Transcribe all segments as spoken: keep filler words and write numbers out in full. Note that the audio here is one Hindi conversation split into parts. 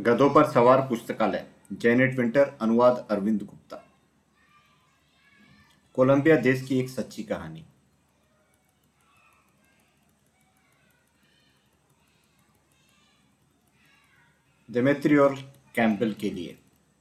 गधों पर सवार पुस्तकालय, जैनेट विंटर, अनुवाद अरविंद गुप्ता। कोलंबिया देश की एक सच्ची कहानी। डेमेत्री और कैंपबेल के लिए।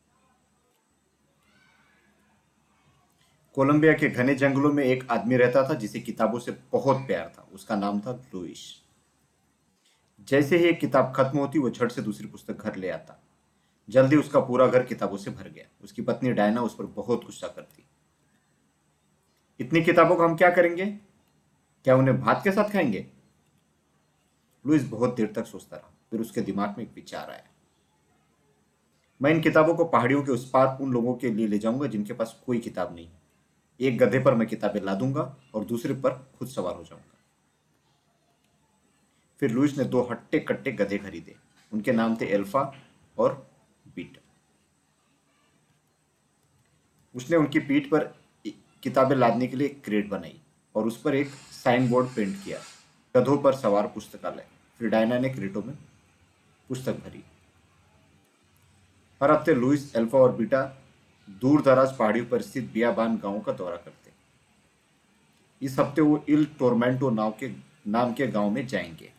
कोलंबिया के घने जंगलों में एक आदमी रहता था जिसे किताबों से बहुत प्यार था। उसका नाम था लुइस। जैसे ही एक किताब खत्म होती वो झट से दूसरी पुस्तक घर ले आता। जल्दी उसका पूरा घर किताबों से भर गया। उसकी पत्नी डायना उस पर बहुत गुस्सा करती। इतनी किताबों का हम क्या करेंगे? क्या उन्हें भात के साथ खाएंगे? लुइस बहुत देर तक सोचता रहा। फिर उसके दिमाग में एक विचार आया। मैं इन किताबों को पहाड़ियों के उस पार उन लोगों के लिए ले जाऊंगा जिनके पास कोई किताब नहीं। एक गधे पर मैं किताबें ला दूंगा और दूसरे पर खुद सवार हो जाऊंगा। फिर लुइस ने दो हट्टे कट्टे गधे खरीदे। उनके नाम थे एल्फा और बीटा। उसने उनकी पीठ पर किताबें लादने के लिए एक क्रेट बनाई और उस पर एक साइन बोर्ड प्रिंट किया, गधों पर सवार पुस्तकालय। फिर डायना ने क्रेटों में पुस्तक भरी। हर हफ्ते लुइस, एल्फा और बीटा दूर दराज पहाड़ियों पर स्थित बियाबान गांवों का दौरा करते। इस हफ्ते वो इल टोरमेंटो नाव के नाम के गांव में जाएंगे।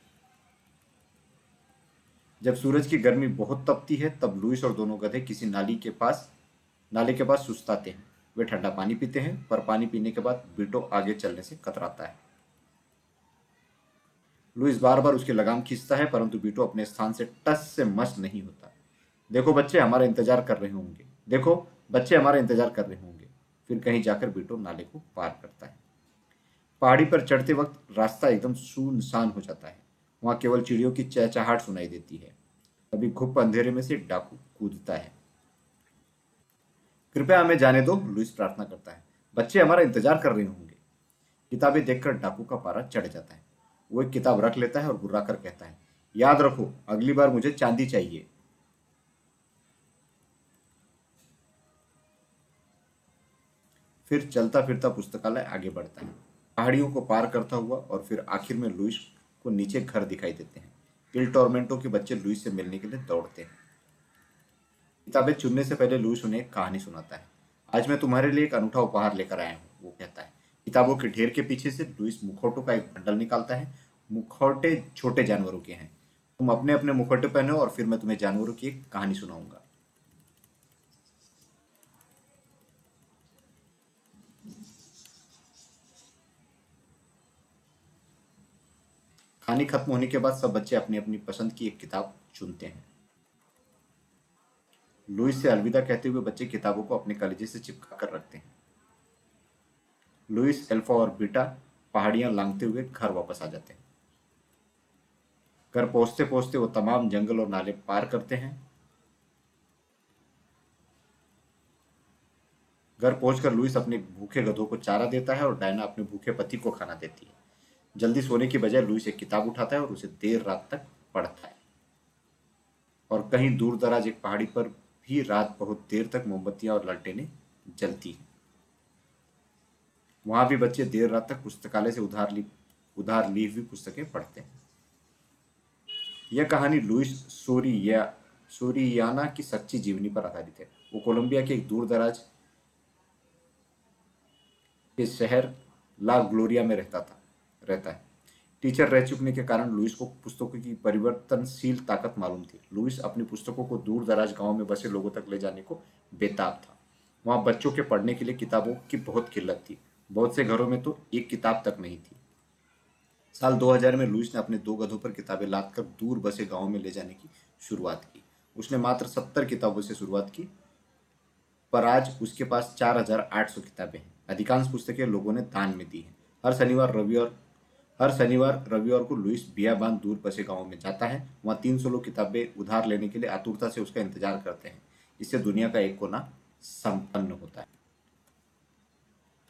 जब सूरज की गर्मी बहुत तपती है तब लुइस और दोनों गधे किसी नाली के पास नाले के पास सुस्ताते हैं। वे ठंडा पानी पीते हैं, पर पानी पीने के बाद बीटो आगे चलने से कतराता है। लुइस बार बार उसकी लगाम खींचता है, परंतु बीटो अपने स्थान से टस से मस नहीं होता। देखो बच्चे हमारा इंतजार कर रहे होंगे देखो बच्चे हमारा इंतजार कर रहे होंगे फिर कहीं जाकर बीटो नाले को पार करता है। पहाड़ी पर चढ़ते वक्त रास्ता एकदम सुनसान हो जाता है। वहां केवल चिड़ियों की चहचहाहट सुनाई देती है। कभी घुप अंधेरे में से डाकू कूदता है। कृपया हमें जाने दो, लुइस प्रार्थना करता है। बच्चे हमारा इंतजार कर रहे होंगे। किताबें देखकर डाकू का पारा चढ़ जाता है। वो एक किताब रख लेता है और गुर्रा कर कहता है, याद रखो अगली बार मुझे चांदी चाहिए। फिर चलता फिरता पुस्तकालय आगे बढ़ता है, पहाड़ियों को पार करता हुआ, और फिर आखिर में लुइस को नीचे घर दिखाई देते हैं। इल टोरमेंटो के बच्चे लुइस से मिलने के लिए दौड़ते हैं। किताबें चुनने से पहले लुइस उन्हें एक कहानी सुनाता है। आज मैं तुम्हारे लिए एक अनूठा उपहार लेकर आया हूँ, वो कहता है। किताबों के ढेर के पीछे से लुइस मुखौटों का एक बंडल निकालता है। मुखौटे छोटे जानवरों के हैं। तुम अपने अपने मुखौटे पहनो और फिर मैं तुम्हें जानवरों की एक कहानी सुनाऊंगा। कहानी खत्म होने के बाद सब बच्चे अपनी अपनी पसंद की एक किताब चुनते हैं। लुइस से अलविदा कहते हुए बच्चे किताबों को अपने कलेजे से चिपका कर रखते हैं। लुइस, एल्फा और बीटा पहाड़ियां लांघते हुए घर वापस आ जाते हैं। घर पहुंचते पहुंचते वो तमाम जंगल और नाले पार करते हैं। घर पहुंचकर लुइस अपने भूखे गधों को चारा देता है और डायना अपने भूखे पति को खाना देती है। जल्दी सोने की बजाय लुइस एक किताब उठाता है और उसे देर रात तक पढ़ता है। और कहीं दूर दराज एक पहाड़ी पर भी रात बहुत देर तक मोमबत्तियां और लालटेनें जलती हैं। वहां भी बच्चे देर रात तक पुस्तकालय से उधार ली उधार ली हुई पुस्तकें पढ़ते हैं। यह कहानी लुइस सोरिया सोरियाना की सच्ची जीवनी पर आधारित है। वो कोलंबिया के एक दूर दराज के शहर ला ग्लोरिया में रहता था रहता है। टीचर रह चुकने के कारण लुइस को पुस्तकों की परिवर्तनशील ताकत मालूम थी। लुइस अपनी पुस्तकों को दूर दराज गांव में बसे लोगों तक ले जाने को बेताब था। वहां बच्चों के पढ़ने के लिए किताबों की बहुत किल्लत थी। बहुत से घरों में तो एक किताब तक नहीं थी। साल दो हज़ार में लुइस ने अपने दो गधों पर किताबें लादकर दूर बसे गांव में ले जाने की शुरुआत की। उसने मात्र सत्तर किताबों से शुरुआत की, पर आज उसके पास चार हजार आठ सौ किताबें हैं। अधिकांश पुस्तकें लोगों ने दान में दी हैं। हर शनिवार रविवार हर शनिवार रविवार को लुइस बियाबान दूर बसे गांव में जाता है। वहां तीन सौ लोग किताबें उधार लेने के लिए आतुरता से उसका इंतजार करते हैं। इससे दुनिया का एक कोना संपन्न होता है।